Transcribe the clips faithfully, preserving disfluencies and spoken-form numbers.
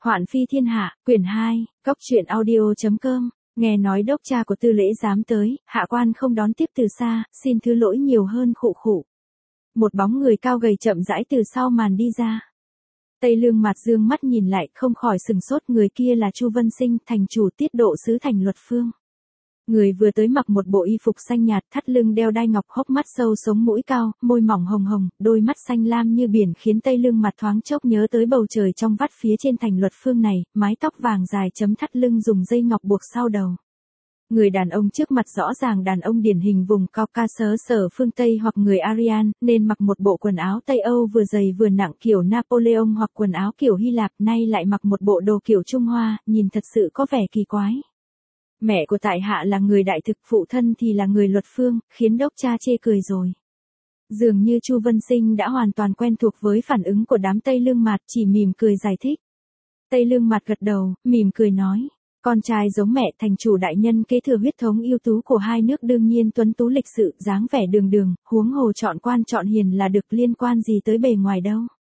Hoạn phi thiên hạ, quyển hai, cốc truyện audio chấm com. Nghe nói đốc cha của Tư Lễ Giám tới, hạ quan không đón tiếp từ xa, xin thứ lỗi nhiều hơn khụ khụ. Một bóng người cao gầy chậm rãi từ sau màn đi ra. Tây Lương Mạt dương mắt nhìn lại, không khỏi sừng sốt, người kia là Chu Vân Sinh, thành chủ tiết độ sứ thành Luật Phương. Người vừa tới mặc một bộ y phục xanh nhạt, thắt lưng đeo đai ngọc, hốc mắt sâu sống mũi cao, môi mỏng hồng hồng, đôi mắt xanh lam như biển khiến Tây Lương Mạt thoáng chốc nhớ tới bầu trời trong vắt phía trên thành Luật Phương này, mái tóc vàng dài chấm thắt lưng dùng dây ngọc buộc sau đầu. Người đàn ông trước mặt rõ ràng đàn ông điển hình vùng Caucasus sở phương Tây hoặc người Aryan, nên mặc một bộ quần áo Tây Âu vừa dày vừa nặng kiểu Napoleon hoặc quần áo kiểu Hy Lạp, nay lại mặc một bộ đồ kiểu Trung Hoa, nhìn thật sự có vẻ kỳ quái. Mẹ của tại hạ là người Đại Thực, phụ thân thì là người Luật Phương, khiến đốc cha chê cười rồi. Dường như Chu Vân Sinh đã hoàn toàn quen thuộc với phản ứng của đám Tây Lương Mạt, chỉ mỉm cười giải thích. Tây Lương Mạt gật đầu, mỉm cười nói. Con trai giống mẹ, thành chủ đại nhân kế thừa huyết thống ưu tú của hai nước, đương nhiên tuấn tú lịch sự, dáng vẻ đường đường, huống hồ chọn quan chọn hiền là được, liên quan gì tới bề ngoài đâu.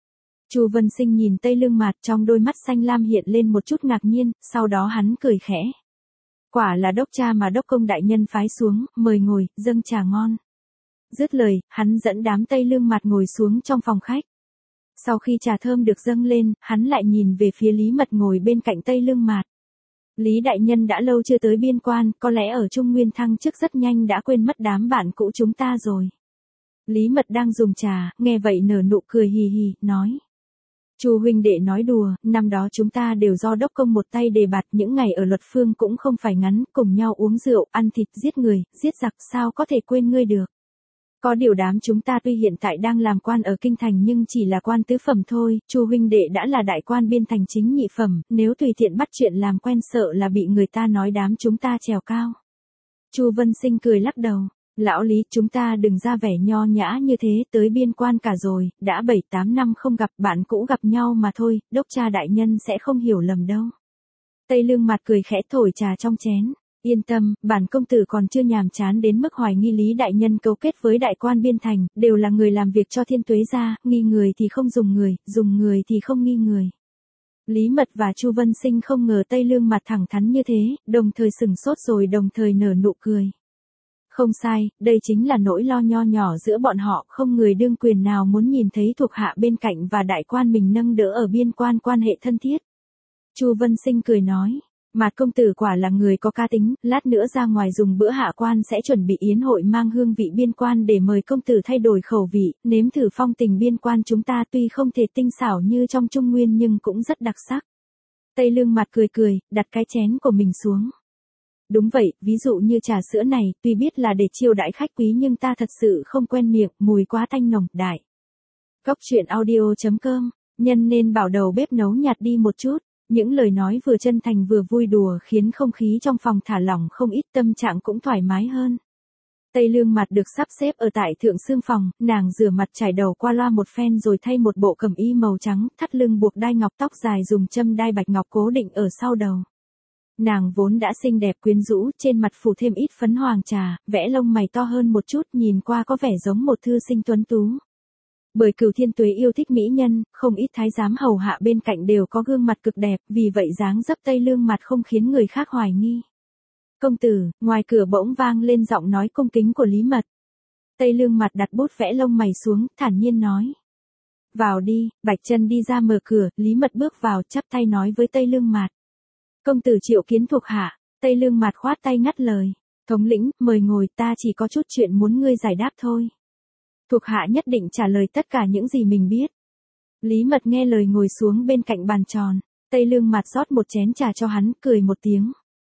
Chu Vân Sinh nhìn Tây Lương Mạt, trong đôi mắt xanh lam hiện lên một chút ngạc nhiên, sau đó hắn cười khẽ. Quả là đốc cha mà đốc công đại nhân phái xuống, mời ngồi, dâng trà ngon. Dứt lời, hắn dẫn đám Tây Lương Mạt ngồi xuống trong phòng khách. Sau khi trà thơm được dâng lên, hắn lại nhìn về phía Lý Mật ngồi bên cạnh Tây Lương Mạt. Lý đại nhân đã lâu chưa tới biên quan, có lẽ ở Trung Nguyên thăng chức rất nhanh đã quên mất đám bạn cũ chúng ta rồi. Lý Mật đang dùng trà, nghe vậy nở nụ cười hì hì, nói. Chu huynh đệ nói đùa, năm đó chúng ta đều do đốc công một tay đề bạt, những ngày ở Luật Phương cũng không phải ngắn, cùng nhau uống rượu, ăn thịt, giết người, giết giặc, sao có thể quên ngươi được. Có điều đám chúng ta tuy hiện tại đang làm quan ở kinh thành nhưng chỉ là quan tứ phẩm thôi, Chu huynh đệ đã là đại quan biên thành chính nhị phẩm, nếu tùy tiện bắt chuyện làm quen sợ là bị người ta nói đám chúng ta trèo cao. Chu Vân Sinh cười lắc đầu. Lão Lý, chúng ta đừng ra vẻ nho nhã như thế, tới biên quan cả rồi, đã bảy tám năm không gặp, bạn cũ gặp nhau mà thôi, đốc cha đại nhân sẽ không hiểu lầm đâu. Tây Lương Mạt cười khẽ thổi trà trong chén. Yên tâm, bản công tử còn chưa nhàm chán đến mức hoài nghi Lý đại nhân cấu kết với đại quan biên thành, đều là người làm việc cho Thiên Tuế gia, nghi người thì không dùng người, dùng người thì không nghi người. Lý Mật và Chu Vân Sinh không ngờ Tây Lương Mạt thẳng thắn như thế, đồng thời sừng sốt rồi đồng thời nở nụ cười. Không sai, đây chính là nỗi lo nho nhỏ giữa bọn họ, không người đương quyền nào muốn nhìn thấy thuộc hạ bên cạnh và đại quan mình nâng đỡ ở biên quan quan hệ thân thiết. Chu Vân Sinh cười nói, Mạt công tử quả là người có cá tính, lát nữa ra ngoài dùng bữa hạ quan sẽ chuẩn bị yến hội mang hương vị biên quan để mời công tử thay đổi khẩu vị, nếm thử phong tình biên quan chúng ta, tuy không thể tinh xảo như trong Trung Nguyên nhưng cũng rất đặc sắc. Tây Lương Mạt cười cười, đặt cái chén của mình xuống. Đúng vậy, ví dụ như trà sữa này, tuy biết là để chiêu đãi khách quý nhưng ta thật sự không quen miệng, mùi quá thanh nồng, đại. Cốc truyện audio chấm com, nhân nên bảo đầu bếp nấu nhạt đi một chút. Những lời nói vừa chân thành vừa vui đùa khiến không khí trong phòng thả lỏng không ít, tâm trạng cũng thoải mái hơn. Tây Lương Mạt được sắp xếp ở tại thượng xương phòng, nàng rửa mặt chải đầu qua loa một phen rồi thay một bộ cẩm y màu trắng, thắt lưng buộc đai ngọc, tóc dài dùng châm đai bạch ngọc cố định ở sau đầu. Nàng vốn đã xinh đẹp quyến rũ, trên mặt phủ thêm ít phấn hoàng trà, vẽ lông mày to hơn một chút, nhìn qua có vẻ giống một thư sinh tuấn tú. Bởi Cửu Thiên Tuế yêu thích mỹ nhân, không ít thái giám hầu hạ bên cạnh đều có gương mặt cực đẹp, vì vậy dáng dấp Tây Lương Mạt không khiến người khác hoài nghi. Công tử, ngoài cửa bỗng vang lên giọng nói cung kính của Lý Mật. Tây Lương Mạt đặt bút vẽ lông mày xuống, thản nhiên nói. Vào đi, Bạch Chân đi ra mở cửa, Lý Mật bước vào, chắp tay nói với Tây Lương Mạt. Công tử triệu kiến thuộc hạ. Tây Lương Mạt khoát tay ngắt lời. Thống lĩnh, mời ngồi, ta chỉ có chút chuyện muốn ngươi giải đáp thôi. Thuộc hạ nhất định trả lời tất cả những gì mình biết. Lý Mật nghe lời ngồi xuống bên cạnh bàn tròn. Tây Lương Mạt rót một chén trà cho hắn, cười một tiếng.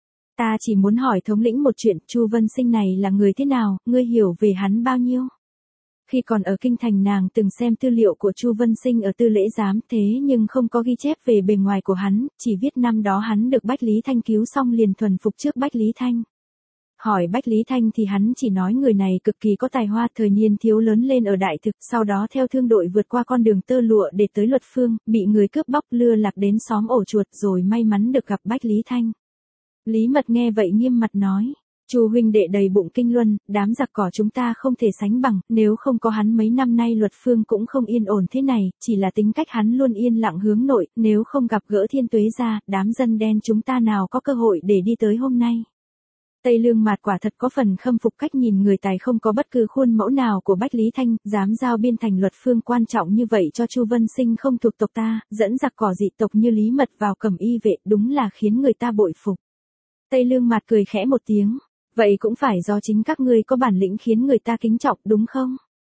Ta chỉ muốn hỏi thống lĩnh một chuyện, Chu Vân Sinh này là người thế nào, ngươi hiểu về hắn bao nhiêu? Khi còn ở kinh thành nàng từng xem tư liệu của Chu Vân Sinh ở Tư Lễ Giám, thế nhưng không có ghi chép về bề ngoài của hắn, chỉ viết năm đó hắn được Bách Lý Thanh cứu xong liền thuần phục trước Bách Lý Thanh. Hỏi Bách Lý Thanh thì hắn chỉ nói người này cực kỳ có tài hoa, thời niên thiếu lớn lên ở Đại Thực, sau đó theo thương đội vượt qua con đường tơ lụa để tới Luật Phương, bị người cướp bóc lừa lạc đến xóm ổ chuột rồi may mắn được gặp Bách Lý Thanh. Lý Mật nghe vậy nghiêm mặt nói, Chu huynh đệ đầy bụng kinh luân, đám giặc cỏ chúng ta không thể sánh bằng, nếu không có hắn mấy năm nay luật phương cũng không yên ổn thế này, chỉ là tính cách hắn luôn yên lặng hướng nội, nếu không gặp gỡ Thiên Tuế gia, đám dân đen chúng ta nào có cơ hội để đi tới hôm nay. Tây Lương Mạt quả thật có phần khâm phục cách nhìn người tài không có bất cứ khuôn mẫu nào của Bách Lý Thanh, dám giao biên thành luật phương quan trọng như vậy cho Chu Vân Sinh không thuộc tộc ta, dẫn giặc cỏ dị tộc như Lý Mật vào cầm y vệ, đúng là khiến người ta bội phục. Tây Lương Mạt cười khẽ một tiếng, vậy cũng phải do chính các ngươi có bản lĩnh khiến người ta kính trọng, đúng không?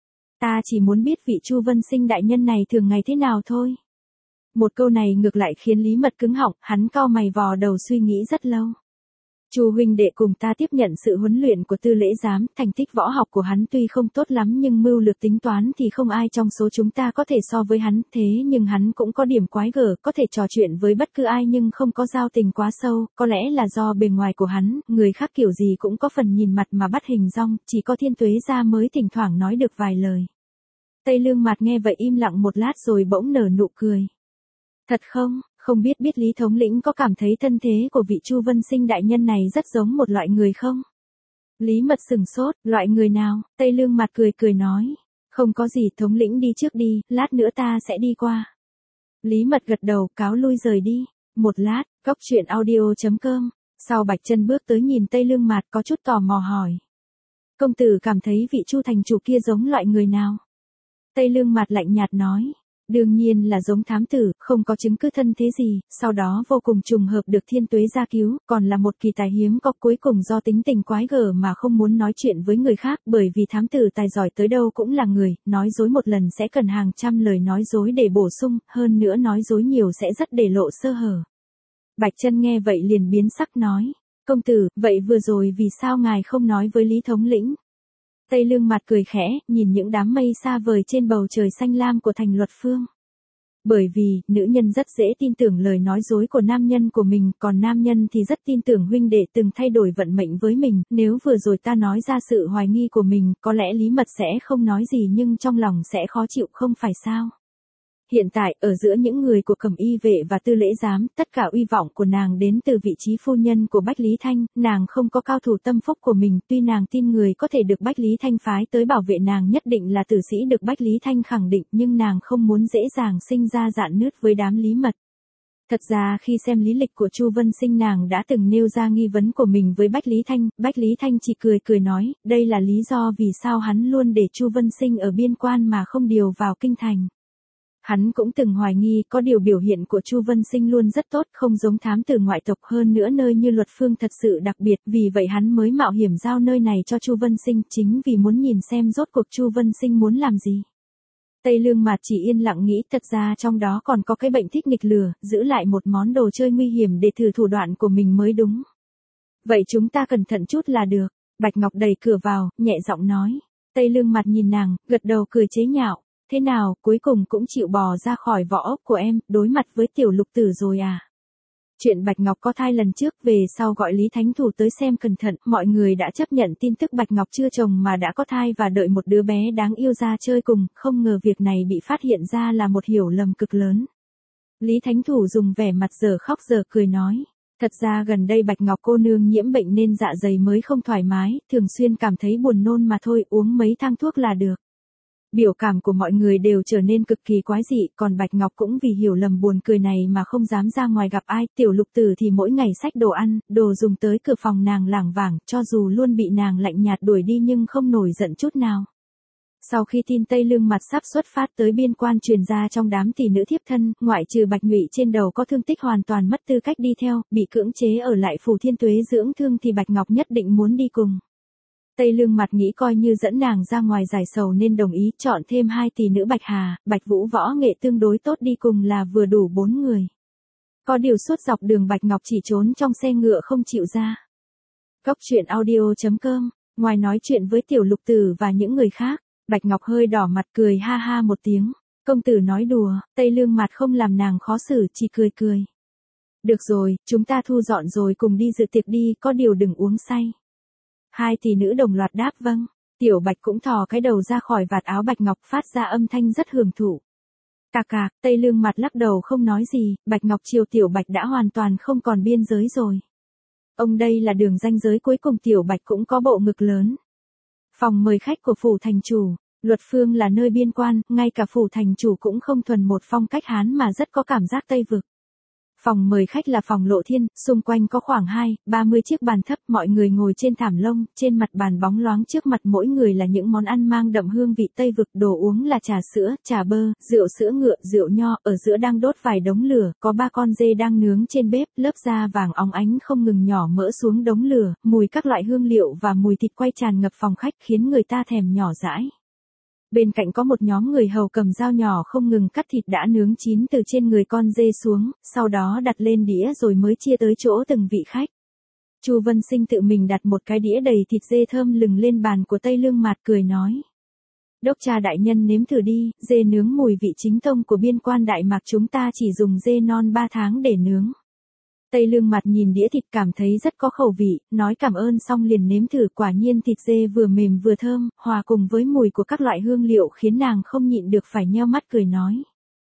Ta chỉ muốn biết vị Chu Vân Sinh đại nhân này thường ngày thế nào thôi. Một câu này ngược lại khiến Lý Mật cứng họng, hắn cau mày vò đầu suy nghĩ rất lâu. Chu huynh đệ cùng ta tiếp nhận sự huấn luyện của Tư Lễ Giám, thành tích võ học của hắn tuy không tốt lắm nhưng mưu lược tính toán thì không ai trong số chúng ta có thể so với hắn, thế nhưng hắn cũng có điểm quái gở, có thể trò chuyện với bất cứ ai nhưng không có giao tình quá sâu, có lẽ là do bề ngoài của hắn, người khác kiểu gì cũng có phần nhìn mặt mà bắt hình dong, chỉ có Thiên Tuế gia mới thỉnh thoảng nói được vài lời. Tây Lương Mạt nghe vậy im lặng một lát rồi bỗng nở nụ cười. Thật không? Không biết biết Lý thống lĩnh có cảm thấy thân thế của vị Chu Vân Sinh đại nhân này rất giống một loại người không? Lý Mật sừng sốt, loại người nào? Tây Lương Mạt cười cười nói. Không có gì, thống lĩnh đi trước đi, lát nữa ta sẽ đi qua. Lý Mật gật đầu, cáo lui rời đi. Một lát, góc truyện audio chấm com. Sau Bạch Chân bước tới nhìn Tây Lương Mạt có chút tò mò hỏi. Công tử cảm thấy vị Chu thành chủ kia giống loại người nào? Tây Lương Mạt lạnh nhạt nói. Đương nhiên là giống thám tử, không có chứng cứ thân thế gì, sau đó vô cùng trùng hợp được Thiên Tuế gia cứu, còn là một kỳ tài hiếm có, cuối cùng do tính tình quái gở mà không muốn nói chuyện với người khác, bởi vì thám tử tài giỏi tới đâu cũng là người, nói dối một lần sẽ cần hàng trăm lời nói dối để bổ sung, hơn nữa nói dối nhiều sẽ rất để lộ sơ hở. Bạch Chân nghe vậy liền biến sắc nói, công tử, vậy vừa rồi vì sao ngài không nói với Lý thống lĩnh? Tây Lương Mạt cười khẽ, nhìn những đám mây xa vời trên bầu trời xanh lam của thành luật phương. Bởi vì, nữ nhân rất dễ tin tưởng lời nói dối của nam nhân của mình, còn nam nhân thì rất tin tưởng huynh đệ từng thay đổi vận mệnh với mình, nếu vừa rồi ta nói ra sự hoài nghi của mình, có lẽ Lý Mật sẽ không nói gì nhưng trong lòng sẽ khó chịu không phải sao. Hiện tại, ở giữa những người của Cẩm Y vệ và Tư Lễ Giám, tất cả uy vọng của nàng đến từ vị trí phu nhân của Bách Lý Thanh, nàng không có cao thủ tâm phúc của mình, tuy nàng tin người có thể được Bách Lý Thanh phái tới bảo vệ nàng nhất định là tử sĩ được Bách Lý Thanh khẳng định, nhưng nàng không muốn dễ dàng sinh ra dạn nứt với đám Lý Mật. Thật ra khi xem lý lịch của Chu Vân Sinh nàng đã từng nêu ra nghi vấn của mình với Bách Lý Thanh, Bách Lý Thanh chỉ cười cười nói, đây là lý do vì sao hắn luôn để Chu Vân Sinh ở biên quan mà không điều vào kinh thành. Hắn cũng từng hoài nghi có điều biểu hiện của Chu Vân Sinh luôn rất tốt, không giống thám tử ngoại tộc, hơn nữa nơi như luật phương thật sự đặc biệt, vì vậy hắn mới mạo hiểm giao nơi này cho Chu Vân Sinh, chính vì muốn nhìn xem rốt cuộc Chu Vân Sinh muốn làm gì. Tây Lương Mạt chỉ yên lặng nghĩ, thật ra trong đó còn có cái bệnh thích nghịch lừa, giữ lại một món đồ chơi nguy hiểm để thử thủ đoạn của mình mới đúng. Vậy chúng ta cẩn thận chút là được. Bạch Ngọc đẩy cửa vào, nhẹ giọng nói. Tây Lương Mạt nhìn nàng, gật đầu cười chế nhạo. Thế nào, cuối cùng cũng chịu bò ra khỏi vỏ ốc của em, đối mặt với tiểu lục tử rồi à? Chuyện Bạch Ngọc có thai lần trước về sau gọi Lý Thánh Thủ tới xem cẩn thận, mọi người đã chấp nhận tin tức Bạch Ngọc chưa chồng mà đã có thai và đợi một đứa bé đáng yêu ra chơi cùng, không ngờ việc này bị phát hiện ra là một hiểu lầm cực lớn. Lý Thánh Thủ dùng vẻ mặt giờ khóc giờ cười nói. Thật ra gần đây Bạch Ngọc cô nương nhiễm bệnh nên dạ dày mới không thoải mái, thường xuyên cảm thấy buồn nôn mà thôi, uống mấy thang thuốc là được. Biểu cảm của mọi người đều trở nên cực kỳ quái dị, còn Bạch Ngọc cũng vì hiểu lầm buồn cười này mà không dám ra ngoài gặp ai, tiểu lục tử thì mỗi ngày xách đồ ăn, đồ dùng tới cửa phòng nàng lảng vảng, cho dù luôn bị nàng lạnh nhạt đuổi đi nhưng không nổi giận chút nào. Sau khi tin Tây Lương Mạt sắp xuất phát tới biên quan truyền ra trong đám tỷ nữ thiếp thân, ngoại trừ Bạch Nhụy trên đầu có thương tích hoàn toàn mất tư cách đi theo, bị cưỡng chế ở lại phủ Thiên Tuế dưỡng thương thì Bạch Ngọc nhất định muốn đi cùng. Tây Lương Mạt nghĩ coi như dẫn nàng ra ngoài giải sầu nên đồng ý chọn thêm hai tỷ nữ Bạch Hà, Bạch Vũ võ nghệ tương đối tốt đi cùng là vừa đủ bốn người. Có điều suốt dọc đường Bạch Ngọc chỉ trốn trong xe ngựa không chịu ra. Góc truyện audio chấm com, ngoài nói chuyện với tiểu lục tử và những người khác, Bạch Ngọc hơi đỏ mặt cười ha ha một tiếng. Công tử nói đùa, Tây Lương Mạt không làm nàng khó xử, chỉ cười cười. Được rồi, chúng ta thu dọn rồi cùng đi dự tiệc đi, có điều đừng uống say. Hai tỷ nữ đồng loạt đáp vâng. Tiểu Bạch cũng thò cái đầu ra khỏi vạt áo Bạch Ngọc phát ra âm thanh rất hưởng thụ. Cạc cạc, Tây Lương Mạt lắc đầu không nói gì, Bạch Ngọc chiều Tiểu Bạch đã hoàn toàn không còn biên giới rồi. Ông đây là đường ranh giới cuối cùng. Tiểu Bạch cũng có bộ ngực lớn. Phòng mời khách của phủ thành chủ. Luật Phương là nơi biên quan, ngay cả phủ thành chủ cũng không thuần một phong cách Hán mà rất có cảm giác Tây vực. Phòng mời khách là phòng lộ thiên, xung quanh có khoảng hai, ba mươi chiếc bàn thấp, mọi người ngồi trên thảm lông, trên mặt bàn bóng loáng trước mặt mỗi người là những món ăn mang đậm hương vị Tây vực, đồ uống là trà sữa, trà bơ, rượu sữa ngựa, rượu nho, ở giữa đang đốt vài đống lửa, có ba con dê đang nướng trên bếp, lớp da vàng óng ánh không ngừng nhỏ mỡ xuống đống lửa, mùi các loại hương liệu và mùi thịt quay tràn ngập phòng khách khiến người ta thèm nhỏ dãi. Bên cạnh có một nhóm người hầu cầm dao nhỏ không ngừng cắt thịt đã nướng chín từ trên người con dê xuống, sau đó đặt lên đĩa rồi mới chia tới chỗ từng vị khách. Chu Vân Sinh tự mình đặt một cái đĩa đầy thịt dê thơm lừng lên bàn của Tây Lương Mạt cười nói. Đốc cha đại nhân nếm thử đi, dê nướng mùi vị chính tông của biên quan Đại Mạc chúng ta chỉ dùng dê non ba tháng để nướng. Tây Lương Mạt nhìn đĩa thịt cảm thấy rất có khẩu vị, nói cảm ơn xong liền nếm thử, quả nhiên thịt dê vừa mềm vừa thơm, hòa cùng với mùi của các loại hương liệu khiến nàng không nhịn được phải nheo mắt cười nói.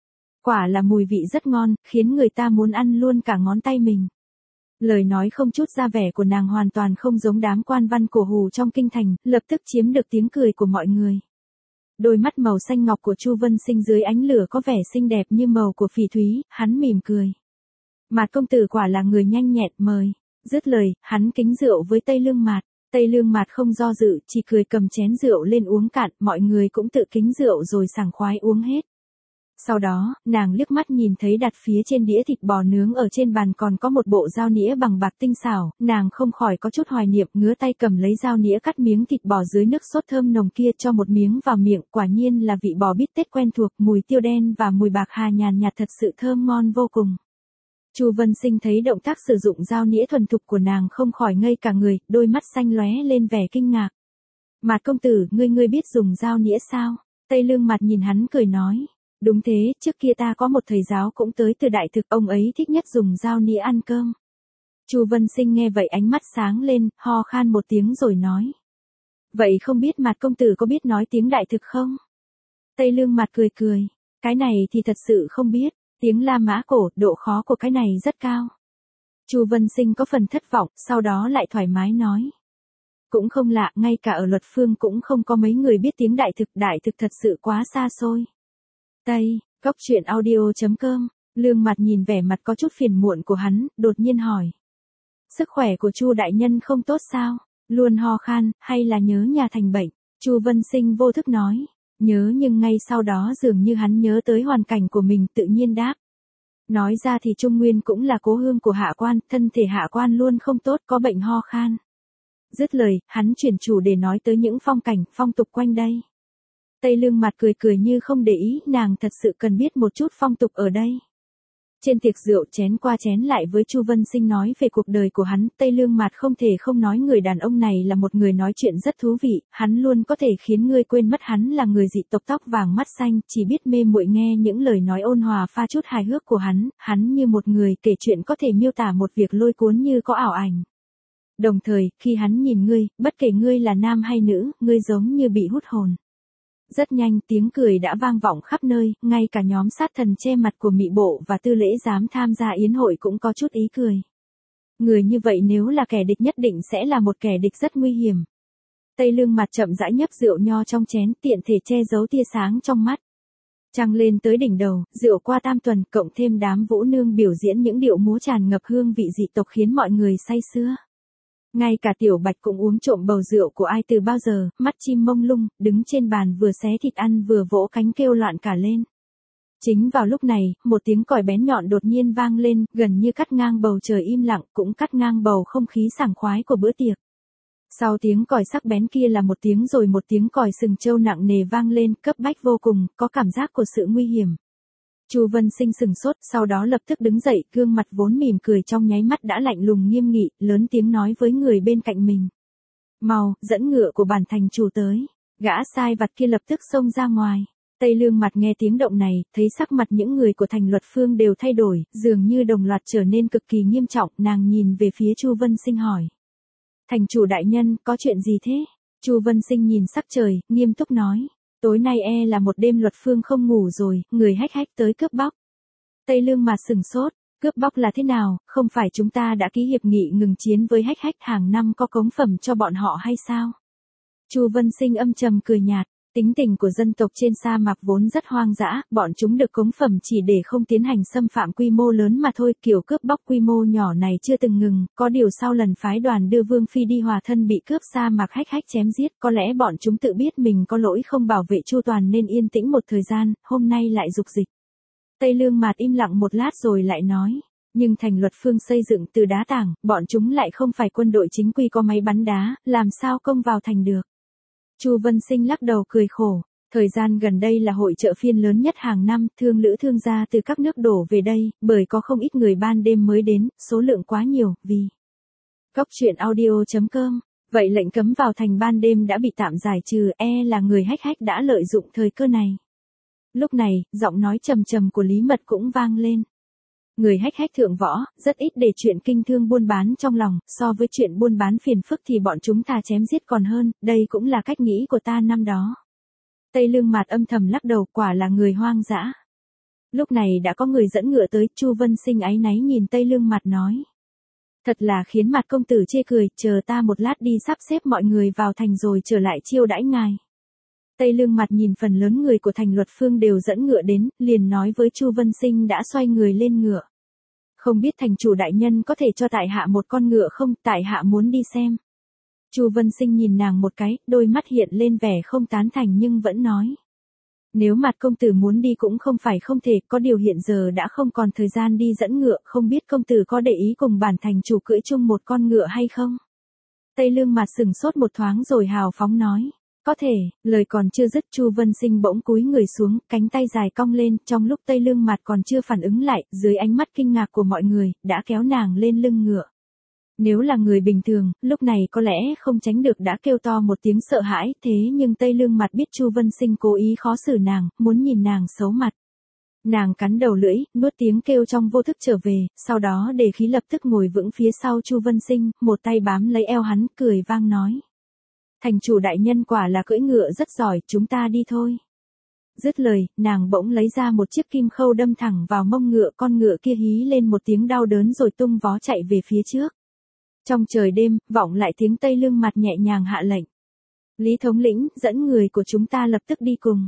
Quả là mùi vị rất ngon, khiến người ta muốn ăn luôn cả ngón tay mình. Lời nói không chút ra vẻ của nàng hoàn toàn không giống đám quan văn cổ hù trong kinh thành, lập tức chiếm được tiếng cười của mọi người. Đôi mắt màu xanh ngọc của Chu Vân Sinh dưới ánh lửa có vẻ xinh đẹp như màu của phỉ thúy, hắn mỉm cười. Mạt công tử quả là người nhanh nhẹn, mời. Dứt lời, hắn kính rượu với Tây Lương Mạt. Tây Lương Mạt không do dự, chỉ cười cầm chén rượu lên uống cạn, mọi người cũng tự kính rượu rồi sảng khoái uống hết. Sau đó, nàng liếc mắt nhìn thấy đặt phía trên đĩa thịt bò nướng ở trên bàn còn có một bộ dao nĩa bằng bạc tinh xảo, nàng không khỏi có chút hoài niệm, ngứa tay cầm lấy dao nĩa cắt miếng thịt bò dưới nước sốt thơm nồng kia cho một miếng vào miệng, quả nhiên là vị bò bít tết quen thuộc, mùi tiêu đen và mùi bạc hà nhàn nhạt thật sự thơm ngon vô cùng. Chu Vân Sinh thấy động tác sử dụng dao nĩa thuần thục của nàng không khỏi ngây cả người, đôi mắt xanh lóe lên vẻ kinh ngạc. Mạt công tử, ngươi ngươi biết dùng dao nĩa sao? Tây Lương Mạt nhìn hắn cười nói. Đúng thế, trước kia ta có một thầy giáo cũng tới từ Đại Thực, ông ấy thích nhất dùng dao nĩa ăn cơm. Chu Vân Sinh nghe vậy ánh mắt sáng lên, ho khan một tiếng rồi nói. Vậy không biết Mạt công tử có biết nói tiếng Đại Thực không? Tây Lương Mạt cười cười. Cái này thì thật sự không biết. Tiếng La Mã cổ, độ khó của cái này rất cao. Chu Vân Sinh có phần thất vọng, sau đó lại thoải mái nói. Cũng không lạ, ngay cả ở Luật Phương cũng không có mấy người biết tiếng Đại Thực, Đại Thực thật sự quá xa xôi. Tây, Góc Truyện Audio chấm com, Lương Mạt nhìn vẻ mặt có chút phiền muộn của hắn, đột nhiên hỏi. Sức khỏe của Chu đại nhân không tốt sao? Luôn ho khan, hay là nhớ nhà thành bệnh? Chu Vân Sinh vô thức nói. Nhớ, nhưng ngay sau đó dường như hắn nhớ tới hoàn cảnh của mình, tự nhiên đáp. Nói ra thì Trung Nguyên cũng là cố hương của Hạ quan, thân thể Hạ quan luôn không tốt, có bệnh ho khan. Dứt lời, hắn chuyển chủ để nói tới những phong cảnh, phong tục quanh đây. Tây Lương Mạt cười cười như không để ý, nàng thật sự cần biết một chút phong tục ở đây. Trên tiệc rượu chén qua chén lại với Chu Vân Sinh nói về cuộc đời của hắn, Tây Lương Mạt không thể không nói người đàn ông này là một người nói chuyện rất thú vị, hắn luôn có thể khiến ngươi quên mất hắn là người dị tộc tóc vàng mắt xanh, chỉ biết mê muội nghe những lời nói ôn hòa pha chút hài hước của hắn, hắn như một người kể chuyện có thể miêu tả một việc lôi cuốn như có ảo ảnh. Đồng thời, khi hắn nhìn ngươi, bất kể ngươi là nam hay nữ, ngươi giống như bị hút hồn. Rất nhanh tiếng cười đã vang vọng khắp nơi, ngay cả nhóm sát thần che mặt của Mị Bộ và Tư Lễ Giám tham gia yến hội cũng có chút ý cười. Người như vậy nếu là kẻ địch nhất định sẽ là một kẻ địch rất nguy hiểm. Tây Lương Mạt chậm rãi nhấp rượu nho trong chén, tiện thể che giấu tia sáng trong mắt. Trăng lên tới đỉnh đầu, rượu qua tam tuần, cộng thêm đám vũ nương biểu diễn những điệu múa tràn ngập hương vị dị tộc khiến mọi người say sưa. Ngay cả Tiểu Bạch cũng uống trộm bầu rượu của ai từ bao giờ, mắt chim mông lung, đứng trên bàn vừa xé thịt ăn vừa vỗ cánh kêu loạn cả lên. Chính vào lúc này, một tiếng còi bén nhọn đột nhiên vang lên, gần như cắt ngang bầu trời im lặng, cũng cắt ngang bầu không khí sảng khoái của bữa tiệc. Sau tiếng còi sắc bén kia là một tiếng rồi một tiếng còi sừng trâu nặng nề vang lên, cấp bách vô cùng, có cảm giác của sự nguy hiểm. Chu Vân Sinh sừng sốt, sau đó lập tức đứng dậy, gương mặt vốn mỉm cười trong nháy mắt đã lạnh lùng nghiêm nghị, lớn tiếng nói với người bên cạnh mình. Mau, dẫn ngựa của bản thành chủ tới. Gã sai vặt kia lập tức xông ra ngoài. Tây Lương Mạt nghe tiếng động này, thấy sắc mặt những người của thành Luật Phương đều thay đổi, dường như đồng loạt trở nên cực kỳ nghiêm trọng, nàng nhìn về phía Chu Vân Sinh hỏi. Thành chủ đại nhân, có chuyện gì thế? Chu Vân Sinh nhìn sắc trời, nghiêm túc nói. Tối nay e là một đêm Luật Phương không ngủ rồi, người hách hách tới cướp bóc. Tây Lương Mạt sừng sốt, Cướp bóc là thế nào, không phải chúng ta đã ký hiệp nghị ngừng chiến với hách hách hàng năm có cống phẩm cho bọn họ hay sao? Chu Vân Sinh âm trầm cười nhạt, tính tình của dân tộc trên sa mạc vốn rất hoang dã, bọn chúng được cống phẩm chỉ để không tiến hành xâm phạm quy mô lớn mà thôi, kiểu cướp bóc quy mô nhỏ này chưa từng ngừng, có điều sau lần phái đoàn đưa Vương Phi đi hòa thân bị cướp sa mạc hách hách chém giết, có lẽ bọn chúng tự biết mình có lỗi không bảo vệ chu toàn nên yên tĩnh một thời gian, hôm nay lại dục dịch. Tây Lương Mạt im lặng một lát rồi lại nói, nhưng thành Luật Phương xây dựng từ đá tảng, bọn chúng lại không phải quân đội chính quy có máy bắn đá, làm sao công vào thành được. Chu Vân Sinh lắc đầu cười khổ, thời gian gần đây là hội chợ phiên lớn nhất hàng năm, thương lữ thương gia từ các nước đổ về đây, bởi có không ít người ban đêm mới đến, số lượng quá nhiều, vì Cóc truyện audio chấm com, vậy lệnh cấm vào thành ban đêm đã bị tạm giải trừ, e là người hách hách đã lợi dụng thời cơ này. Lúc này, giọng nói trầm trầm của Lý Mật cũng vang lên. Người hách hách thượng võ, rất ít để chuyện kinh thương buôn bán trong lòng, so với chuyện buôn bán phiền phức thì bọn chúng thà chém giết còn hơn, đây cũng là cách nghĩ của ta năm đó. Tây Lương Mạt âm thầm lắc đầu, quả là người hoang dã. Lúc này đã có người dẫn ngựa tới, Chu Vân Sinh áy náy nhìn Tây Lương Mạt nói. Thật là khiến Mạt công tử chê cười, chờ ta một lát đi sắp xếp mọi người vào thành rồi trở lại chiêu đãi ngài. Tây Lương Mạt nhìn phần lớn người của thành Luật Phương đều dẫn ngựa đến, liền nói với Chu Vân Sinh đã xoay người lên ngựa. Không biết thành chủ đại nhân có thể cho tại hạ một con ngựa không, tại hạ muốn đi xem. Chu Vân Sinh nhìn nàng một cái, đôi mắt hiện lên vẻ không tán thành nhưng vẫn nói. Nếu Mạt công tử muốn đi cũng không phải không thể, có điều hiện giờ đã không còn thời gian đi dẫn ngựa, không biết công tử có để ý cùng bản thành chủ cưỡi chung một con ngựa hay không? Tây Lương Mạt sừng sốt một thoáng rồi hào phóng nói. Có thể, lời còn chưa dứt Chu Vân Sinh bỗng cúi người xuống, cánh tay dài cong lên, trong lúc Tây Lương Mạt còn chưa phản ứng lại, dưới ánh mắt kinh ngạc của mọi người, đã kéo nàng lên lưng ngựa. Nếu là người bình thường, lúc này có lẽ không tránh được đã kêu to một tiếng sợ hãi, thế nhưng Tây Lương Mạt biết Chu Vân Sinh cố ý khó xử nàng, muốn nhìn nàng xấu mặt. Nàng cắn đầu lưỡi, nuốt tiếng kêu trong vô thức trở về, sau đó để khí lập tức ngồi vững phía sau Chu Vân Sinh, một tay bám lấy eo hắn, cười vang nói. Thành chủ đại nhân quả là cưỡi ngựa rất giỏi, chúng ta đi thôi. Dứt lời, nàng bỗng lấy ra một chiếc kim khâu đâm thẳng vào mông ngựa, con ngựa kia hí lên một tiếng đau đớn rồi tung vó chạy về phía trước. Trong trời đêm, vọng lại tiếng Tây Lương Mạt nhẹ nhàng hạ lệnh. Lý thống lĩnh, dẫn người của chúng ta lập tức đi cùng.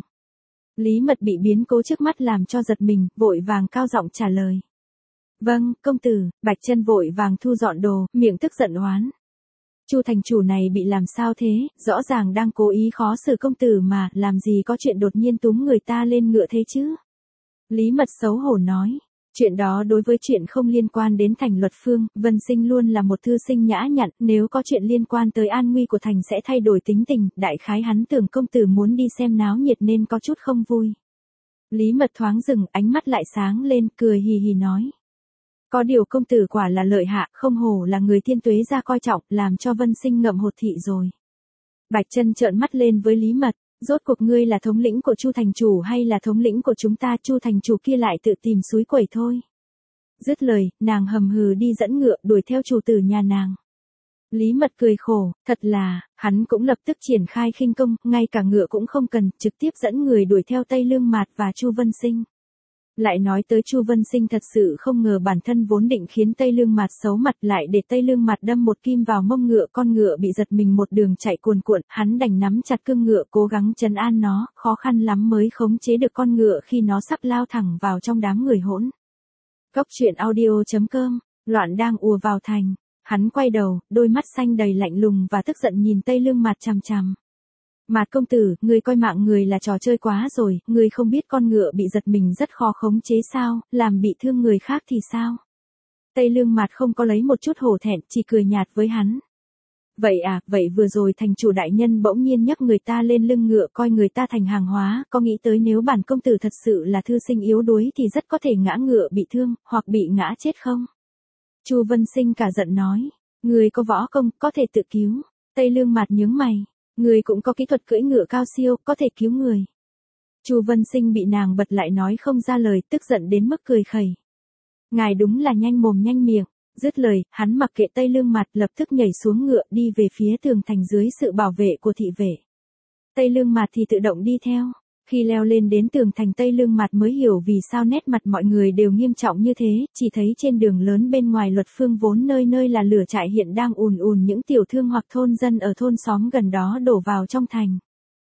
Lý Mật bị biến cố trước mắt làm cho giật mình, vội vàng cao giọng trả lời. Vâng, công tử. Bạch Chân vội vàng thu dọn đồ, miệng tức giận oán. Chu thành chủ này bị làm sao thế, rõ ràng đang cố ý khó xử công tử mà, làm gì có chuyện đột nhiên túm người ta lên ngựa thế chứ? Lý Mật xấu hổ nói, chuyện đó đối với chuyện không liên quan đến thành Luật Phương, Vân Sinh luôn là một thư sinh nhã nhặn, nếu có chuyện liên quan tới an nguy của thành sẽ thay đổi tính tình, đại khái hắn tưởng công tử muốn đi xem náo nhiệt nên có chút không vui. Lý Mật thoáng dừng, ánh mắt lại sáng lên, cười hì hì nói. Có điều công tử quả là lợi hạ, không hổ là người thiên tuế ra coi trọng, làm cho Vân Sinh ngậm hột thị rồi. Bạch Chân trợn mắt lên với Lý Mật, rốt cuộc ngươi là thống lĩnh của Chu thành chủ hay là thống lĩnh của chúng ta? Chu thành chủ kia lại tự tìm suối quẩy thôi. Dứt lời, nàng hầm hừ đi dẫn ngựa đuổi theo chủ tử nhà nàng. Lý Mật cười khổ, thật là, hắn cũng lập tức triển khai khinh công, ngay cả ngựa cũng không cần, trực tiếp dẫn người đuổi theo Tây Lương Mạt và Chu Vân Sinh. Lại nói tới Chu Vân Sinh thật sự không ngờ bản thân vốn định khiến Tây Lương Mạt xấu mặt lại để Tây Lương Mạt đâm một kim vào mông ngựa, con ngựa bị giật mình một đường chạy cuồn cuộn, hắn đành nắm chặt cương ngựa cố gắng trấn an nó, khó khăn lắm mới khống chế được con ngựa khi nó sắp lao thẳng vào trong đám người hỗn. Cóc truyện audio chấm com, loạn đang ùa vào thành, hắn quay đầu, đôi mắt xanh đầy lạnh lùng và tức giận nhìn Tây Lương Mạt chằm chằm. Mạt công tử, người coi mạng người là trò chơi quá rồi, người không biết con ngựa bị giật mình rất khó khống chế sao, làm bị thương người khác thì sao? Tây Lương Mạt không có lấy một chút hổ thẹn, chỉ cười nhạt với hắn. Vậy à, vậy vừa rồi thành chủ đại nhân bỗng nhiên nhấc người ta lên lưng ngựa coi người ta thành hàng hóa, có nghĩ tới nếu bản công tử thật sự là thư sinh yếu đuối thì rất có thể ngã ngựa bị thương, hoặc bị ngã chết không? Chu Vân Sinh cả giận nói, người có võ công, có thể tự cứu. Tây Lương Mạt nhướng mày. Người cũng có kỹ thuật cưỡi ngựa cao siêu, có thể cứu người. Chu Vân Sinh bị nàng bật lại nói không ra lời, tức giận đến mức cười khẩy. Ngài đúng là nhanh mồm nhanh miệng. Dứt lời, hắn mặc kệ Tây Lương Mạt, lập tức nhảy xuống ngựa đi về phía tường thành dưới sự bảo vệ của thị vệ. Tây Lương Mạt thì tự động đi theo. Khi leo lên đến tường thành Tây Lương Mặt mới hiểu vì sao nét mặt mọi người đều nghiêm trọng như thế, chỉ thấy trên đường lớn bên ngoài Luật Phương vốn nơi nơi là lửa trại hiện đang ùn ùn những tiểu thương hoặc thôn dân ở thôn xóm gần đó đổ vào trong thành.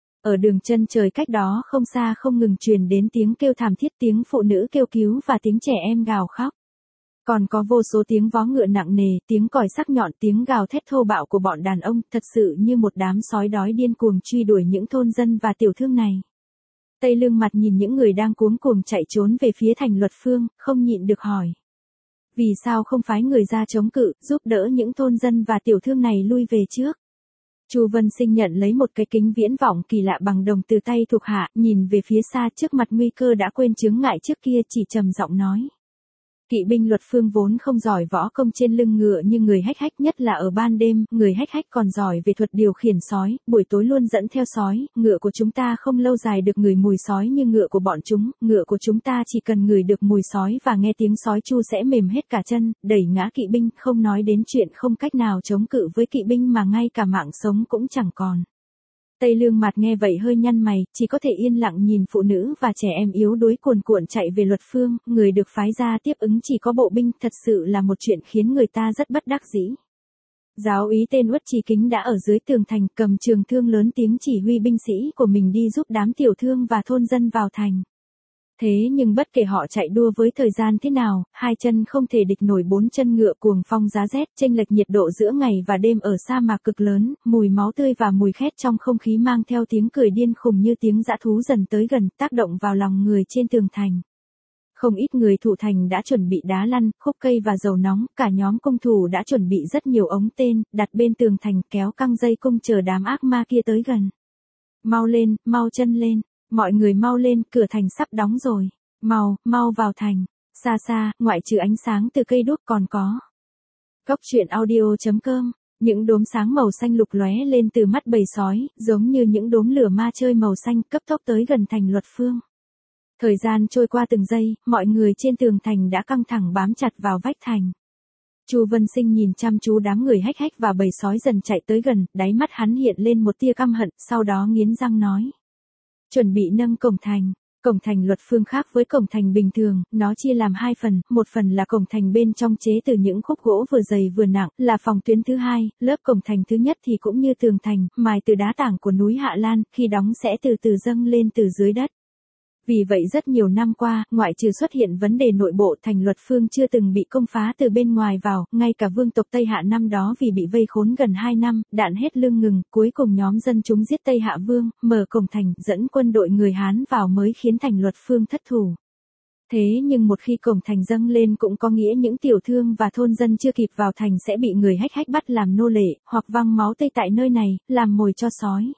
Ở đường chân trời cách đó không xa không ngừng truyền đến tiếng kêu thảm thiết, tiếng phụ nữ kêu cứu và tiếng trẻ em gào khóc. Còn có vô số tiếng vó ngựa nặng nề, tiếng còi sắc nhọn, tiếng gào thét thô bạo của bọn đàn ông, thật sự như một đám sói đói điên cuồng truy đuổi những thôn dân và tiểu thương này. Tây Lương Mặt nhìn những người đang cuống cuồng chạy trốn về phía thành Luật Phương, không nhịn được hỏi. Vì sao không phái người ra chống cự, giúp đỡ những thôn dân và tiểu thương này lui về trước? Chu Vân Sinh nhận lấy một cái kính viễn vọng kỳ lạ bằng đồng từ tay thuộc hạ, nhìn về phía xa trước mặt nguy cơ đã quên chướng ngại trước kia, chỉ trầm giọng nói. Kỵ binh Luật Phương vốn không giỏi võ công trên lưng ngựa như người hách hách, nhất là ở ban đêm, người hách hách còn giỏi về thuật điều khiển sói, buổi tối luôn dẫn theo sói, ngựa của chúng ta không lâu dài được ngửi mùi sói như ngựa của bọn chúng, ngựa của chúng ta chỉ cần ngửi được mùi sói và nghe tiếng sói chu sẽ mềm hết cả chân, đẩy ngã kỵ binh, không nói đến chuyện không cách nào chống cự với kỵ binh mà ngay cả mạng sống cũng chẳng còn. Tây Lương Mặt nghe vậy hơi nhăn mày, chỉ có thể yên lặng nhìn phụ nữ và trẻ em yếu đuối cuồn cuộn chạy về Luật Phương, người được phái ra tiếp ứng chỉ có bộ binh, thật sự là một chuyện khiến người ta rất bất đắc dĩ. Giáo úy tên Uất Trì Kính đã ở dưới tường thành cầm trường thương lớn tiếng chỉ huy binh sĩ của mình đi giúp đám tiểu thương và thôn dân vào thành. Thế nhưng bất kể họ chạy đua với thời gian thế nào, hai chân không thể địch nổi bốn chân ngựa, cuồng phong giá rét, chênh lệch nhiệt độ giữa ngày và đêm ở sa mạc cực lớn, mùi máu tươi và mùi khét trong không khí mang theo tiếng cười điên khùng như tiếng dã thú dần tới gần, tác động vào lòng người trên tường thành. Không ít người thủ thành đã chuẩn bị đá lăn, khúc cây và dầu nóng, cả nhóm cung thủ đã chuẩn bị rất nhiều ống tên, đặt bên tường thành, kéo căng dây cung chờ đám ác ma kia tới gần. Mau lên, mau chân lên. Mọi người mau lên, cửa thành sắp đóng rồi. Mau, mau vào thành. Xa xa, ngoại trừ ánh sáng từ cây đuốc còn có. Góc truyện audio chấm com. Những đốm sáng màu xanh lục lóe lên từ mắt bầy sói, giống như những đốm lửa ma chơi màu xanh, cấp tốc tới gần thành Luật Phương. Thời gian trôi qua từng giây, mọi người trên tường thành đã căng thẳng bám chặt vào vách thành. Chu Vân Sinh nhìn chăm chú đám người hách hách và bầy sói dần chạy tới gần, đáy mắt hắn hiện lên một tia căm hận, sau đó nghiến răng nói. Chuẩn bị nâng cổng thành. Cổng thành Luật Phương khác với cổng thành bình thường, nó chia làm hai phần, một phần là cổng thành bên trong chế từ những khúc gỗ vừa dày vừa nặng, là phòng tuyến thứ hai, lớp cổng thành thứ nhất thì cũng như tường thành, mài từ đá tảng của núi Hạ Lan, khi đóng sẽ từ từ dâng lên từ dưới đất. Vì vậy rất nhiều năm qua, ngoại trừ xuất hiện vấn đề nội bộ, thành Luật Phương chưa từng bị công phá từ bên ngoài vào, ngay cả vương tộc Tây Hạ năm đó vì bị vây khốn gần hai năm, đạn hết lương ngừng, cuối cùng nhóm dân chúng giết Tây Hạ vương, mở cổng thành, dẫn quân đội người Hán vào mới khiến thành Luật Phương thất thủ. Thế nhưng một khi cổng thành dâng lên cũng có nghĩa những tiểu thương và thôn dân chưa kịp vào thành sẽ bị người hách hách bắt làm nô lệ, hoặc văng máu tươi tại nơi này, làm mồi cho sói.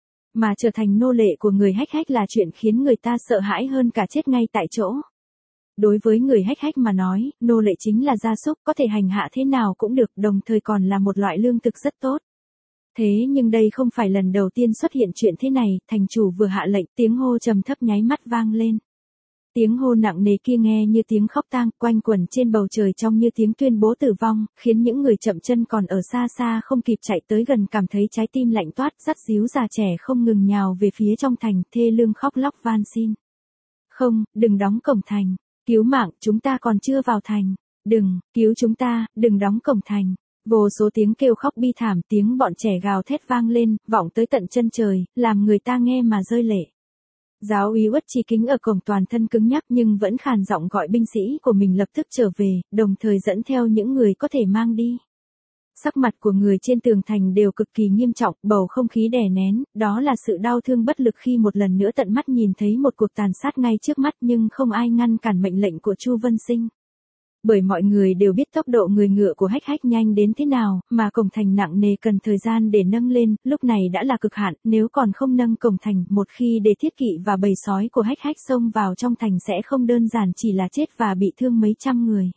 Mà trở thành nô lệ của người hách hách là chuyện khiến người ta sợ hãi hơn cả chết ngay tại chỗ. Đối với người hách hách mà nói, nô lệ chính là gia súc, có thể hành hạ thế nào cũng được, đồng thời còn là một loại lương thực rất tốt. Thế nhưng đây không phải lần đầu tiên xuất hiện chuyện thế này, thành chủ vừa hạ lệnh, tiếng hô trầm thấp nháy mắt vang lên. Tiếng hô nặng nề kia nghe như tiếng khóc tang, quanh quẩn trên bầu trời trong như tiếng tuyên bố tử vong, khiến những người chậm chân còn ở xa xa không kịp chạy tới gần cảm thấy trái tim lạnh toát, dắt díu già trẻ không ngừng nhào về phía trong thành, thê lương khóc lóc van xin. Không, đừng đóng cổng thành. Cứu mạng, chúng ta còn chưa vào thành. Đừng, cứu chúng ta, đừng đóng cổng thành. Vô số tiếng kêu khóc bi thảm, tiếng bọn trẻ gào thét vang lên, vọng tới tận chân trời, làm người ta nghe mà rơi lệ. Giáo úy Uất Trì Kính ở cổng toàn thân cứng nhắc nhưng vẫn khàn giọng gọi binh sĩ của mình lập tức trở về, đồng thời dẫn theo những người có thể mang đi. Sắc mặt của người trên tường thành đều cực kỳ nghiêm trọng, bầu không khí đè nén, đó là sự đau thương bất lực khi một lần nữa tận mắt nhìn thấy một cuộc tàn sát ngay trước mắt nhưng không ai ngăn cản mệnh lệnh của Chu Vân Sinh. Bởi mọi người đều biết tốc độ người ngựa của hách hách nhanh đến thế nào, mà cổng thành nặng nề cần thời gian để nâng lên, lúc này đã là cực hạn, nếu còn không nâng cổng thành, một khi để thiết kỵ và bầy sói của hách hách xông vào trong thành sẽ không đơn giản chỉ là chết và bị thương mấy trăm người.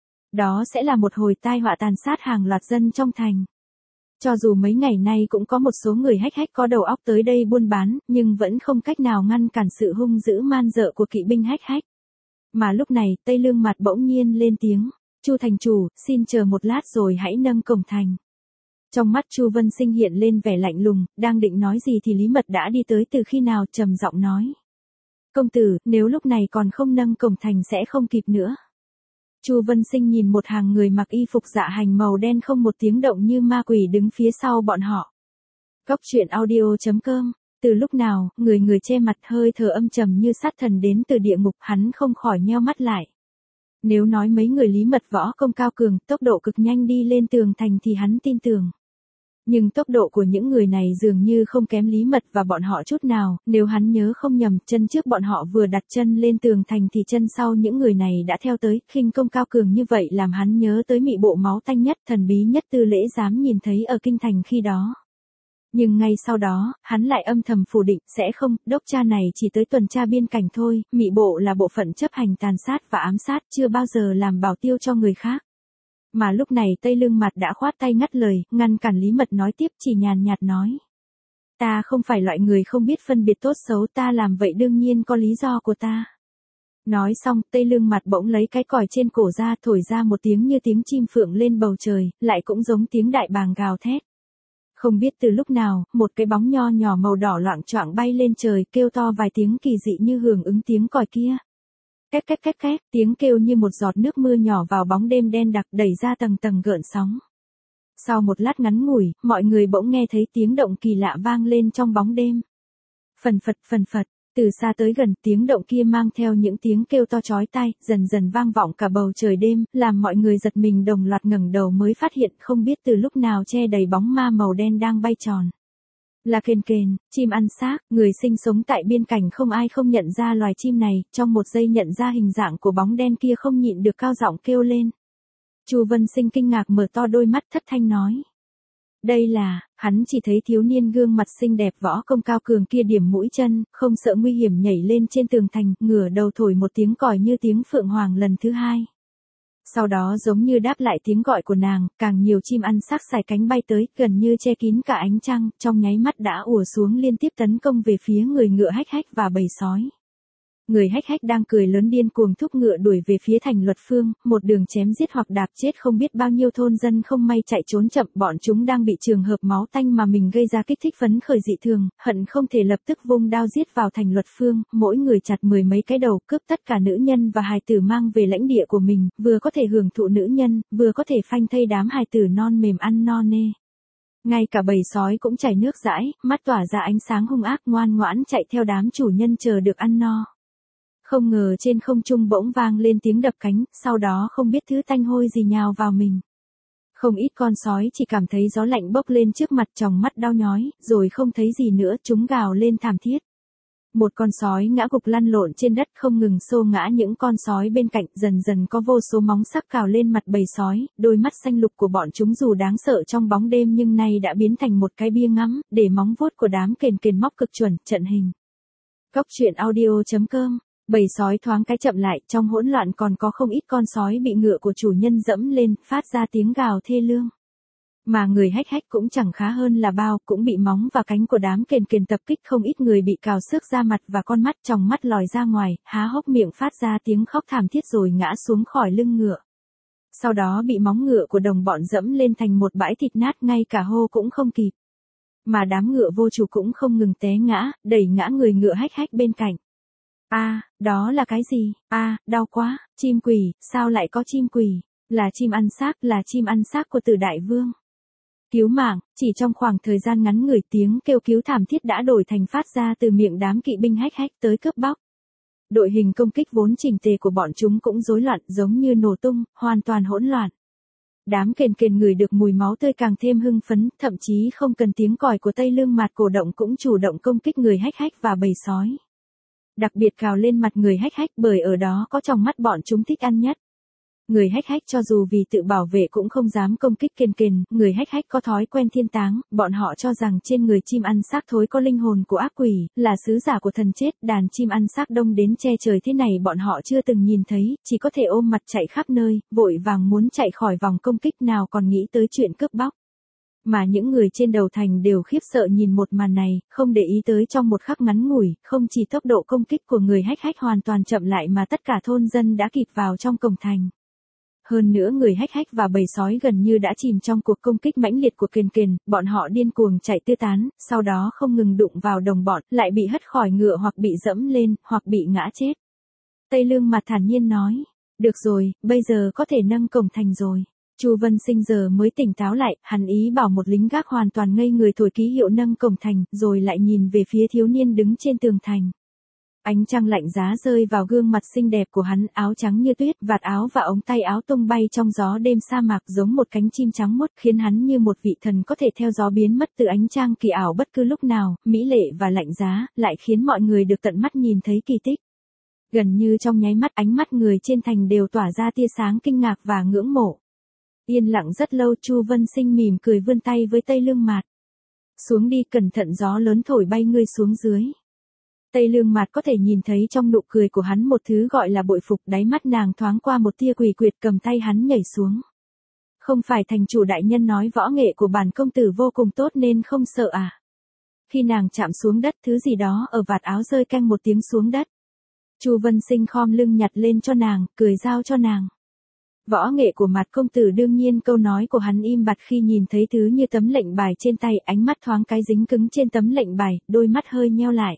Đó sẽ là một hồi tai họa tàn sát hàng loạt dân trong thành. Cho dù mấy ngày nay cũng có một số người hách hách có đầu óc tới đây buôn bán, nhưng vẫn không cách nào ngăn cản sự hung dữ man dợ của kỵ binh hách hách. Mà lúc này, Tây Lương Mặt bỗng nhiên lên tiếng, Chu thành chủ, xin chờ một lát rồi hãy nâng cổng thành. Trong mắt Chu Vân Sinh hiện lên vẻ lạnh lùng, đang định nói gì thì Lý Mật đã đi tới từ khi nào, trầm giọng nói. Công tử, nếu lúc này còn không nâng cổng thành sẽ không kịp nữa. Chu Vân Sinh nhìn một hàng người mặc y phục dạ hành màu đen không một tiếng động như ma quỷ đứng phía sau bọn họ. Góc truyện audio chấm com. Từ lúc nào, người người che mặt hơi thở âm trầm như sát thần đến từ địa ngục, hắn không khỏi nheo mắt lại. Nếu nói mấy người Lý Mật võ công cao cường, tốc độ cực nhanh đi lên tường thành thì hắn tin tưởng. Nhưng tốc độ của những người này dường như không kém Lý Mật và bọn họ chút nào, nếu hắn nhớ không nhầm, chân trước bọn họ vừa đặt chân lên tường thành thì chân sau những người này đã theo tới, khinh công cao cường như vậy làm hắn nhớ tới mị bộ máu tanh nhất, thần bí nhất Tư Lễ Giám nhìn thấy ở kinh thành khi đó. Nhưng ngay sau đó, hắn lại âm thầm phủ định, sẽ không, đốc cha này chỉ tới tuần tra biên cảnh thôi, mị bộ là bộ phận chấp hành tàn sát và ám sát, chưa bao giờ làm bảo tiêu cho người khác. Mà lúc này Tây Lương Mặt đã khoát tay ngắt lời, ngăn cản Lý Mật nói tiếp, chỉ nhàn nhạt nói. Ta không phải loại người không biết phân biệt tốt xấu, ta làm vậy đương nhiên có lý do của ta. Nói xong, Tây Lương Mặt bỗng lấy cái còi trên cổ ra thổi ra một tiếng như tiếng chim phượng lên bầu trời, lại cũng giống tiếng đại bàng gào thét. Không biết từ lúc nào, một cái bóng nho nhỏ màu đỏ loạng choạng bay lên trời, kêu to vài tiếng kỳ dị như hưởng ứng tiếng còi kia. Két két két két, tiếng kêu như một giọt nước mưa nhỏ vào bóng đêm đen đặc đẩy ra tầng tầng gợn sóng. Sau một lát ngắn ngủi, mọi người bỗng nghe thấy tiếng động kỳ lạ vang lên trong bóng đêm. Phần phật phần phật, từ xa tới gần, tiếng động kia mang theo những tiếng kêu to chói tai, dần dần vang vọng cả bầu trời đêm, làm mọi người giật mình đồng loạt ngẩng đầu mới phát hiện không biết từ lúc nào che đầy bóng ma màu đen đang bay tròn. Là kền kền, chim ăn xác, người sinh sống tại biên cảnh không ai không nhận ra loài chim này, trong một giây nhận ra hình dạng của bóng đen kia không nhịn được cao giọng kêu lên. Chu Vân Sinh kinh ngạc mở to đôi mắt thất thanh nói. Đây là, hắn chỉ thấy thiếu niên gương mặt xinh đẹp võ công cao cường kia điểm mũi chân, không sợ nguy hiểm nhảy lên trên tường thành, ngửa đầu thổi một tiếng còi như tiếng phượng hoàng lần thứ hai. Sau đó giống như đáp lại tiếng gọi của nàng, càng nhiều chim ăn xác xài cánh bay tới, gần như che kín cả ánh trăng, trong nháy mắt đã ùa xuống liên tiếp tấn công về phía người ngựa hách hách và bầy sói. Người hách hách đang cười lớn điên cuồng thúc ngựa đuổi về phía thành Luật Phương, một đường chém giết hoặc đạp chết không biết bao nhiêu thôn dân không may chạy trốn chậm, bọn chúng đang bị trường hợp máu tanh mà mình gây ra kích thích phấn khởi dị thường, hận không thể lập tức vung đao giết vào thành Luật Phương, mỗi người chặt mười mấy cái đầu, cướp tất cả nữ nhân và hài tử mang về lãnh địa của mình, vừa có thể hưởng thụ nữ nhân, vừa có thể phanh thây đám hài tử non mềm ăn no nê. Ngay cả bầy sói cũng chảy nước dãi, mắt tỏa ra ánh sáng hung ác ngoan ngoãn chạy theo đám chủ nhân chờ được ăn no. Không ngờ trên không trung bỗng vang lên tiếng đập cánh, sau đó không biết thứ tanh hôi gì nhào vào mình. Không ít con sói chỉ cảm thấy gió lạnh bốc lên trước mặt, tròng mắt đau nhói, rồi không thấy gì nữa, chúng gào lên thảm thiết. Một con sói ngã gục lăn lộn trên đất không ngừng xô ngã những con sói bên cạnh, dần dần có vô số móng sắc cào lên mặt bầy sói, đôi mắt xanh lục của bọn chúng dù đáng sợ trong bóng đêm nhưng nay đã biến thành một cái bia ngắm, để móng vuốt của đám kền kền móc cực chuẩn, trận hình. Góc truyện audio chấm com. Bầy sói thoáng cái chậm lại, trong hỗn loạn còn có không ít con sói bị ngựa của chủ nhân dẫm lên, phát ra tiếng gào thê lương. Mà người hách hách cũng chẳng khá hơn là bao, cũng bị móng và cánh của đám kền kền tập kích, không ít người bị cào xước da mặt và con mắt, tròng mắt lòi ra ngoài, há hốc miệng phát ra tiếng khóc thảm thiết rồi ngã xuống khỏi lưng ngựa. Sau đó bị móng ngựa của đồng bọn dẫm lên thành một bãi thịt nát, ngay cả hô cũng không kịp. Mà đám ngựa vô chủ cũng không ngừng té ngã, đẩy ngã người ngựa hách hách bên cạnh. A, à, đó là cái gì? A, à, đau quá, chim quỷ, sao lại có chim quỷ? Là chim ăn xác, là chim ăn xác của Tử Đại Vương. Cứu mạng, chỉ trong khoảng thời gian ngắn ngủi tiếng kêu cứu thảm thiết đã đổi thành phát ra từ miệng đám kỵ binh hách hách tới cướp bóc. Đội hình công kích vốn chỉnh tề của bọn chúng cũng rối loạn, giống như nổ tung, hoàn toàn hỗn loạn. Đám kền kền ngửi được mùi máu tươi càng thêm hưng phấn, thậm chí không cần tiếng còi của Tây Lương Mạt cổ động cũng chủ động công kích người hách hách và bầy sói. Đặc biệt cào lên mặt người hách hách bởi ở đó có trong mắt bọn chúng thích ăn nhất. Người hách hách cho dù vì tự bảo vệ cũng không dám công kích kền kền, người hách hách có thói quen thiên táng, bọn họ cho rằng trên người chim ăn xác thối có linh hồn của ác quỷ, là sứ giả của thần chết, đàn chim ăn xác đông đến che trời thế này bọn họ chưa từng nhìn thấy, chỉ có thể ôm mặt chạy khắp nơi, vội vàng muốn chạy khỏi vòng công kích nào còn nghĩ tới chuyện cướp bóc. Mà những người trên đầu thành đều khiếp sợ nhìn một màn này, không để ý tới trong một khắc ngắn ngủi, không chỉ tốc độ công kích của người hách hách hoàn toàn chậm lại mà tất cả thôn dân đã kịp vào trong cổng thành. Hơn nữa người hách hách và bầy sói gần như đã chìm trong cuộc công kích mãnh liệt của Kiền Kiền, bọn họ điên cuồng chạy tứ tán, sau đó không ngừng đụng vào đồng bọn, lại bị hất khỏi ngựa hoặc bị dẫm lên, hoặc bị ngã chết. Tây Lương Mạt thản nhiên nói, được rồi, bây giờ có thể nâng cổng thành rồi. Chu Vân Sinh giờ mới tỉnh táo lại, hắn ý bảo một lính gác hoàn toàn ngây người thổi ký hiệu nâng cổng thành, rồi lại nhìn về phía thiếu niên đứng trên tường thành. Ánh trăng lạnh giá rơi vào gương mặt xinh đẹp của hắn, áo trắng như tuyết, vạt áo và ống tay áo tung bay trong gió đêm sa mạc giống một cánh chim trắng muốt, khiến hắn như một vị thần có thể theo gió biến mất từ ánh trăng kỳ ảo bất cứ lúc nào, mỹ lệ và lạnh giá, lại khiến mọi người được tận mắt nhìn thấy kỳ tích. Gần như trong nháy mắt, ánh mắt người trên thành đều tỏa ra tia sáng kinh ngạc và ngưỡng mộ. Yên lặng rất lâu, Chu Vân Sinh mỉm cười vươn tay với Tây Lương Mạt. Xuống đi, cẩn thận gió lớn thổi bay ngươi xuống dưới. Tây Lương Mạt có thể nhìn thấy trong nụ cười của hắn một thứ gọi là bội phục, đáy mắt nàng thoáng qua một tia quỷ quyệt, cầm tay hắn nhảy xuống. Không phải thành chủ đại nhân nói võ nghệ của bản công tử vô cùng tốt nên không sợ à? Khi nàng chạm xuống đất, thứ gì đó ở vạt áo rơi canh một tiếng xuống đất. Chu Vân Sinh khom lưng nhặt lên cho nàng, cười giao cho nàng. Võ nghệ của Mạt công tử, đương nhiên câu nói của hắn im bặt khi nhìn thấy thứ như tấm lệnh bài trên tay, ánh mắt thoáng cái dính cứng trên tấm lệnh bài, đôi mắt hơi nheo lại.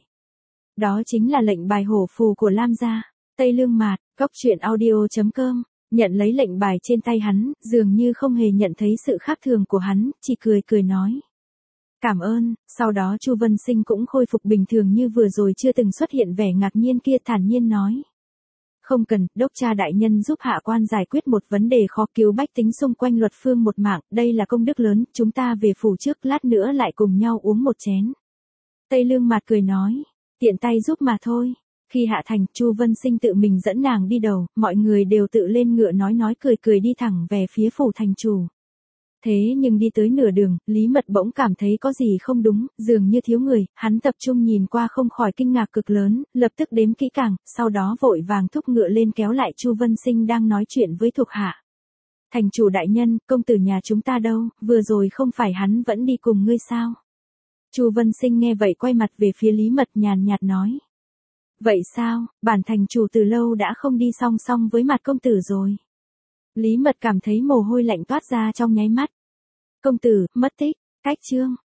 Đó chính là lệnh bài hổ phù của Lam gia. Tây Lương Mạt, cốc truyện audio chấm com, nhận lấy lệnh bài trên tay hắn, dường như không hề nhận thấy sự khác thường của hắn, chỉ cười cười nói. Cảm ơn, sau đó Chu Vân Sinh cũng khôi phục bình thường như vừa rồi, chưa từng xuất hiện vẻ ngạc nhiên kia, thản nhiên nói. Không cần, đốc cha đại nhân giúp hạ quan giải quyết một vấn đề khó, cứu bách tính xung quanh luật phương một mạng, đây là công đức lớn, chúng ta về phủ trước, lát nữa lại cùng nhau uống một chén. Tây Lương Mạt cười nói, tiện tay giúp mà thôi. Khi hạ thành, Chu Vân Sinh tự mình dẫn nàng đi đầu, mọi người đều tự lên ngựa nói nói cười cười đi thẳng về phía phủ thành chủ. Thế nhưng đi tới nửa đường, Lý Mật bỗng cảm thấy có gì không đúng, dường như thiếu người, hắn tập trung nhìn qua không khỏi kinh ngạc cực lớn, lập tức đếm kỹ càng, sau đó vội vàng thúc ngựa lên kéo lại Chu Vân Sinh đang nói chuyện với thuộc hạ. Thành chủ đại nhân, công tử nhà chúng ta đâu, vừa rồi không phải hắn vẫn đi cùng ngươi sao? Chu Vân Sinh nghe vậy quay mặt về phía Lý Mật nhàn nhạt nói. Vậy sao, bản thành chủ từ lâu đã không đi song song với Mạt công tử rồi. Lý Mật cảm thấy mồ hôi lạnh toát ra trong nháy mắt. Công tử, mất tích, cách chương.